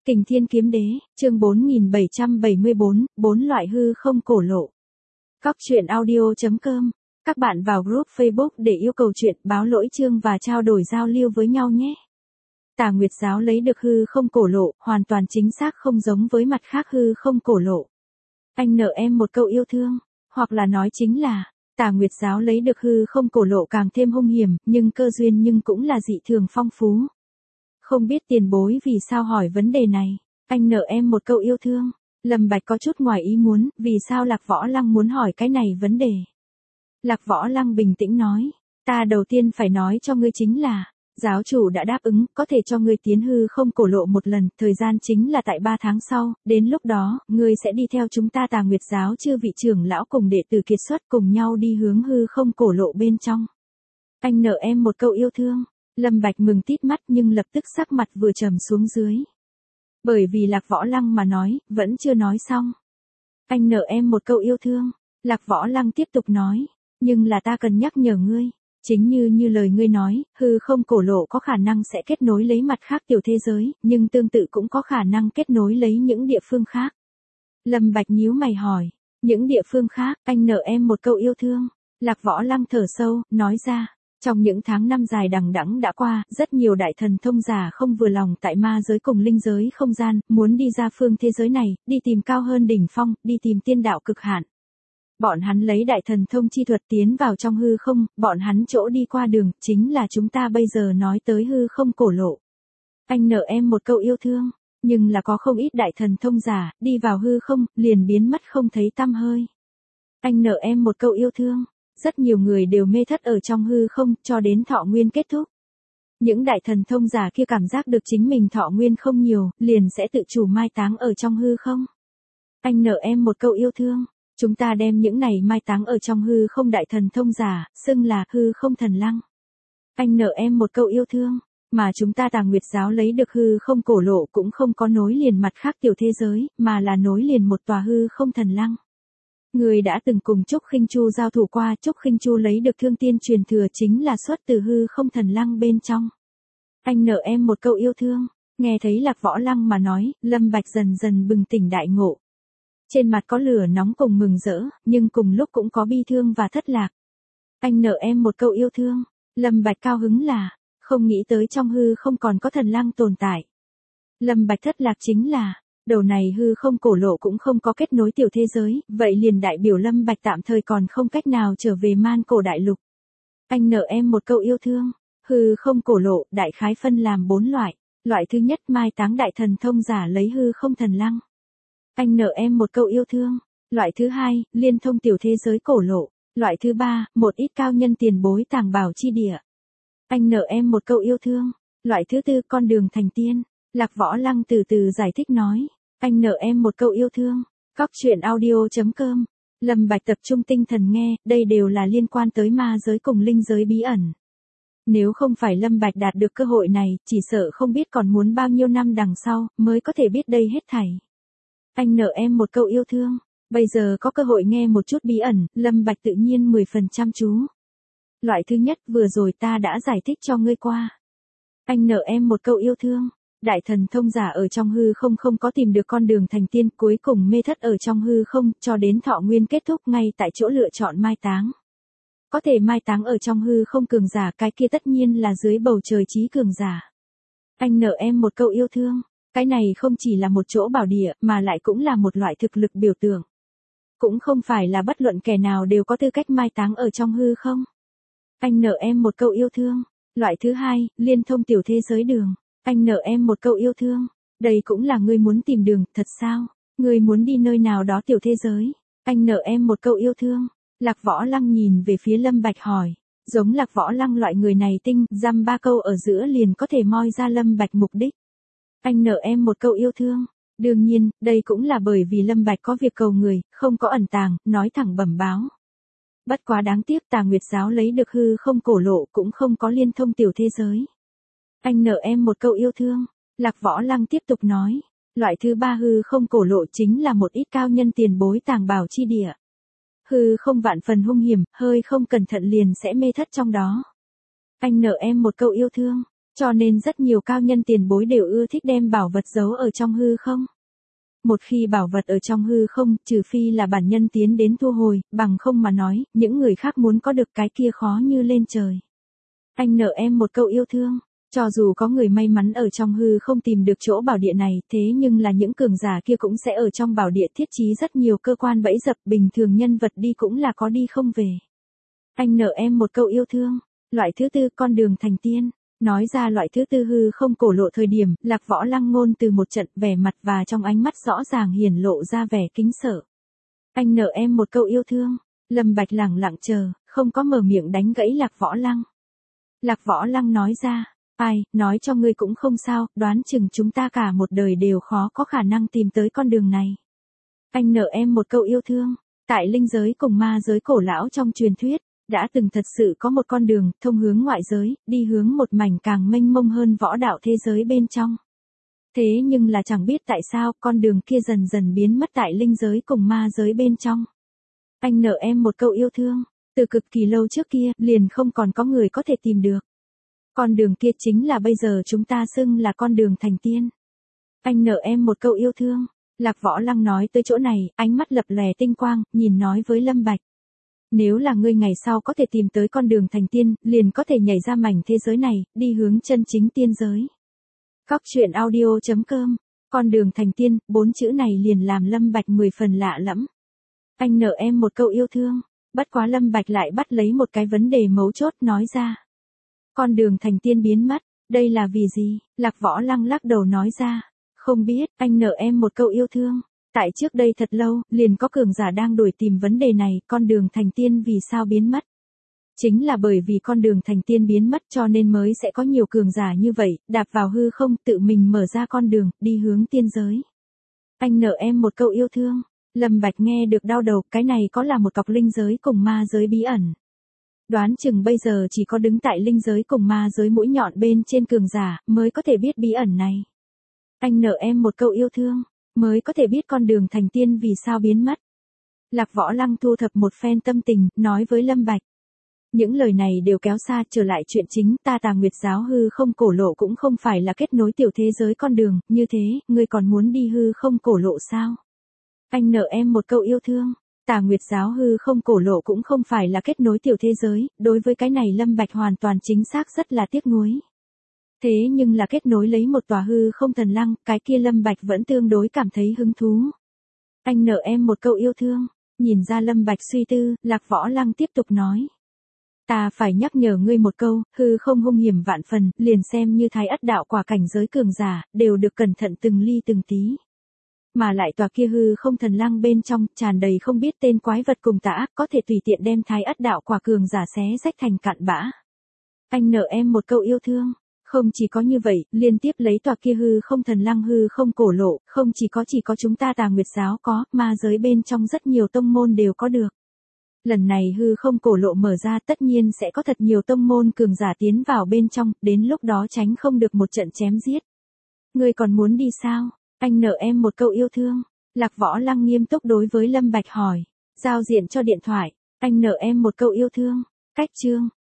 Kình Thiên Kiếm Đế, chương 4774, 4 loại hư không cổ lộ. Cóc truyện audio.com. Các bạn vào group Facebook để yêu cầu chuyện, báo lỗi chương và trao đổi giao lưu với nhau nhé. Tà Nguyệt giáo lấy được hư không cổ lộ, hoàn toàn chính xác không giống với mặt khác hư không cổ lộ. Anh nợ em một câu yêu thương, hoặc là nói chính là, Tà Nguyệt giáo lấy được hư không cổ lộ càng thêm hung hiểm, nhưng cơ duyên nhưng cũng là dị thường phong phú. Không biết tiền bối vì sao hỏi vấn đề này, anh nợ em một câu yêu thương. Lâm Bạch có chút ngoài ý muốn, vì sao Lạc Võ Lăng muốn hỏi cái này vấn đề. Lạc Võ Lăng bình tĩnh nói, ta đầu tiên phải nói cho ngươi chính là, giáo chủ đã đáp ứng, có thể cho ngươi tiến hư không cổ lộ một lần, thời gian chính là tại 3 tháng sau, đến lúc đó, ngươi sẽ đi theo chúng ta Tà Nguyệt giáo chư vị trưởng lão cùng đệ tử kiệt xuất cùng nhau đi hướng hư không cổ lộ bên trong. Anh nợ em một câu yêu thương. Lâm Bạch mừng tít mắt nhưng lập tức sắc mặt vừa trầm xuống dưới. Bởi vì Lạc Võ Lăng mà nói, vẫn chưa nói xong. Anh nợ em một câu yêu thương. Lạc Võ Lăng tiếp tục nói, nhưng là ta cần nhắc nhở ngươi. Chính như lời ngươi nói, hư không cổ lộ có khả năng sẽ kết nối lấy mặt khác tiểu thế giới, nhưng tương tự cũng có khả năng kết nối lấy những địa phương khác. Lâm Bạch nhíu mày hỏi, những địa phương khác, anh nợ em một câu yêu thương. Lạc Võ Lăng thở sâu, nói ra. Trong những tháng năm dài đằng đẵng đã qua, rất nhiều đại thần thông giả không vừa lòng tại ma giới cùng linh giới không gian, muốn đi ra phương thế giới này, đi tìm cao hơn đỉnh phong, đi tìm tiên đạo cực hạn. Bọn hắn lấy đại thần thông chi thuật tiến vào trong hư không, bọn hắn chỗ đi qua đường, chính là chúng ta bây giờ nói tới hư không cổ lộ. Anh nợ em một câu yêu thương, nhưng là có không ít đại thần thông giả, đi vào hư không, liền biến mất không thấy tăm hơi. Anh nợ em một câu yêu thương. Rất nhiều người đều mê thất ở trong hư không, cho đến thọ nguyên kết thúc. Những đại thần thông giả kia cảm giác được chính mình thọ nguyên không nhiều, liền sẽ tự chủ mai táng ở trong hư không. Anh nợ em một câu yêu thương. Chúng ta đem những này mai táng ở trong hư không đại thần thông giả, xưng là hư không thần lăng. Anh nợ em một câu yêu thương. Mà chúng ta Tà Nguyệt giáo lấy được hư không cổ lộ cũng không có nối liền mặt khác tiểu thế giới, mà là nối liền một tòa hư không thần lăng. Người đã từng cùng Trúc Khinh Chu giao thủ qua, Trúc Khinh Chu lấy được thương tiên truyền thừa chính là xuất từ hư không thần lăng bên trong. Anh nợ em một câu yêu thương. Nghe thấy Lạc Võ Lăng mà nói, Lâm Bạch dần dần bừng tỉnh đại ngộ. Trên mặt có lửa nóng cùng mừng rỡ, nhưng cùng lúc cũng có bi thương và thất lạc. Anh nợ em một câu yêu thương. Lâm Bạch cao hứng là, không nghĩ tới trong hư không còn có thần lăng tồn tại. Lâm Bạch thất lạc chính là, đầu này hư không cổ lộ cũng không có kết nối tiểu thế giới, vậy liền đại biểu Lâm Bạch tạm thời còn không cách nào trở về man cổ đại lục. Anh nợ em một câu yêu thương. Hư không cổ lộ, đại khái phân làm 4 loại. Loại thứ nhất mai táng đại thần thông giả lấy hư không thần lăng. Anh nợ em một câu yêu thương. Loại thứ hai, liên thông tiểu thế giới cổ lộ. Loại thứ ba, một ít cao nhân tiền bối tàng bảo chi địa. Anh nợ em một câu yêu thương. Loại thứ tư, con đường thành tiên. Lạc Võ Lăng từ từ giải thích nói. Anh nợ em một câu yêu thương. Cóc truyện audio.com. Lâm Bạch tập trung tinh thần nghe, đây đều là liên quan tới ma giới cùng linh giới bí ẩn. Nếu không phải Lâm Bạch đạt được cơ hội này, chỉ sợ không biết còn muốn bao nhiêu năm đằng sau, mới có thể biết đây hết thảy. Anh nợ em một câu yêu thương. Bây giờ có cơ hội nghe một chút bí ẩn, Lâm Bạch tự nhiên 10 phần chăm chú. Loại thứ nhất vừa rồi ta đã giải thích cho ngươi qua. Anh nợ em một câu yêu thương. Đại thần thông giả ở trong hư không không có tìm được con đường thành tiên, cuối cùng mê thất ở trong hư không, cho đến thọ nguyên kết thúc ngay tại chỗ lựa chọn mai táng. Có thể mai táng ở trong hư không cường giả, cái kia tất nhiên là dưới bầu trời trí cường giả. Anh nợ em một câu yêu thương. Cái này không chỉ là một chỗ bảo địa, mà lại cũng là một loại thực lực biểu tượng. Cũng không phải là bất luận kẻ nào đều có tư cách mai táng ở trong hư không. Anh nợ em một câu yêu thương. Loại thứ hai, liên thông tiểu thế giới đường. Anh nợ em một câu yêu thương. Đây cũng là ngươi muốn tìm đường, thật sao? Ngươi muốn đi nơi nào đó tiểu thế giới. Anh nợ em một câu yêu thương. Lạc Võ Lăng nhìn về phía Lâm Bạch hỏi. Giống Lạc Võ Lăng loại người này tinh, dăm ba câu ở giữa liền có thể moi ra Lâm Bạch mục đích. Anh nợ em một câu yêu thương. Đương nhiên, đây cũng là bởi vì Lâm Bạch có việc cầu người, không có ẩn tàng, nói thẳng bẩm báo. Bất quá đáng tiếc Tà Nguyệt giáo lấy được hư không cổ lộ cũng không có liên thông tiểu thế giới. Anh nợ em một câu yêu thương. Lạc Võ Lăng tiếp tục nói. Loại thứ ba hư không cổ lộ chính là một ít cao nhân tiền bối tàng bảo chi địa. Hư không vạn phần hung hiểm, hơi không cẩn thận liền sẽ mê thất trong đó. Anh nợ em một câu yêu thương. Cho nên rất nhiều cao nhân tiền bối đều ưa thích đem bảo vật giấu ở trong hư không. Một khi bảo vật ở trong hư không, trừ phi là bản nhân tiến đến thu hồi, bằng không mà nói, những người khác muốn có được cái kia khó như lên trời. Anh nợ em một câu yêu thương. Cho dù có người may mắn ở trong hư không tìm được chỗ bảo địa này, thế nhưng là những cường giả kia cũng sẽ ở trong bảo địa thiết trí rất nhiều cơ quan bẫy dập, bình thường nhân vật đi cũng là có đi không về. Anh nợ em một câu yêu thương. Loại thứ tư, con đường thành tiên. Nói ra loại thứ tư hư không cổ lộ thời điểm, Lạc Võ Lăng ngôn từ một trận, vẻ mặt và trong ánh mắt rõ ràng hiển lộ ra vẻ kính sợ. Anh nợ em một câu yêu thương. Lâm Bạch lẳng lặng chờ, không có mở miệng đánh gãy Lạc Võ Lăng. Lạc Võ Lăng nói ra, ai, nói cho ngươi cũng không sao, đoán chừng chúng ta cả một đời đều khó có khả năng tìm tới con đường này. Anh nợ em một câu yêu thương. Tại linh giới cùng ma giới cổ lão trong truyền thuyết, đã từng thật sự có một con đường, thông hướng ngoại giới, đi hướng một mảnh càng mênh mông hơn võ đạo thế giới bên trong. Thế nhưng là chẳng biết tại sao, con đường kia dần dần biến mất tại linh giới cùng ma giới bên trong. Anh nợ em một câu yêu thương. Từ cực kỳ lâu trước kia, liền không còn có người có thể tìm được. Con đường kia chính là bây giờ chúng ta xưng là con đường thành tiên. Anh nợ em một câu yêu thương. Lạc Võ Lăng nói tới chỗ này, ánh mắt lập lòe tinh quang, nhìn nói với Lâm Bạch. Nếu là ngươi ngày sau có thể tìm tới con đường thành tiên, liền có thể nhảy ra mảnh thế giới này, đi hướng chân chính tiên giới. Các chuyện audio.com. Con đường thành tiên, 4 chữ này liền làm Lâm Bạch 10 phần lạ lẫm. Anh nợ em một câu yêu thương. Bất quá Lâm Bạch lại bắt lấy một cái vấn đề mấu chốt nói ra. Con đường thành tiên biến mất, đây là vì gì? Lạc Võ Lăng lắc đầu nói ra. Không biết, anh nợ em một câu yêu thương. Tại trước đây thật lâu, liền có cường giả đang đuổi tìm vấn đề này, con đường thành tiên vì sao biến mất? Chính là bởi vì con đường thành tiên biến mất cho nên mới sẽ có nhiều cường giả như vậy, đạp vào hư không tự mình mở ra con đường, đi hướng tiên giới. Anh nợ em một câu yêu thương. Lâm Bạch nghe được đau đầu, cái này có là một cọc linh giới cùng ma giới bí ẩn. Đoán chừng bây giờ chỉ có đứng tại linh giới cùng ma giới mũi nhọn bên trên cường giả, mới có thể biết bí ẩn này. Anh nợ em một câu yêu thương, mới có thể biết con đường thành tiên vì sao biến mất. Lạc Võ Lăng thu thập một phen tâm tình, nói với Lâm Bạch. Những lời này đều kéo xa trở lại chuyện chính, ta Tà Nguyệt giáo hư không cổ lộ cũng không phải là kết nối tiểu thế giới con đường, như thế, ngươi còn muốn đi hư không cổ lộ sao? Anh nợ em một câu yêu thương. Tà Nguyệt giáo hư không cổ lộ cũng không phải là kết nối tiểu thế giới, đối với cái này Lâm Bạch hoàn toàn chính xác rất là tiếc nuối. Thế nhưng là kết nối lấy một tòa hư không thần lăng, cái kia Lâm Bạch vẫn tương đối cảm thấy hứng thú. Anh nợ em một câu yêu thương. Nhìn ra Lâm Bạch suy tư, Lạc Võ Lăng tiếp tục nói. Ta phải nhắc nhở ngươi một câu, hư không hung hiểm vạn phần, liền xem như Thái Ất đạo quả cảnh giới cường giả, đều được cẩn thận từng ly từng tí. Mà lại tòa kia hư không thần lăng bên trong, tràn đầy không biết tên quái vật cùng tà ác, có thể tùy tiện đem Thái Ất đạo quả cường giả xé rách thành cặn bã. Anh nợ em một câu yêu thương. Không chỉ có như vậy, liên tiếp lấy tòa kia hư không thần lăng hư không cổ lộ, không chỉ có chúng ta Tà Nguyệt giáo có, ma giới bên trong rất nhiều tông môn đều có được. Lần này hư không cổ lộ mở ra tất nhiên sẽ có thật nhiều tông môn cường giả tiến vào bên trong, đến lúc đó tránh không được một trận chém giết. Ngươi còn muốn đi sao? Anh nợ em một câu yêu thương. Lạc Võ Lăng nghiêm túc đối với Lâm Bạch hỏi. Giao diện cho điện thoại. Anh nợ em một câu yêu thương. Cách chương.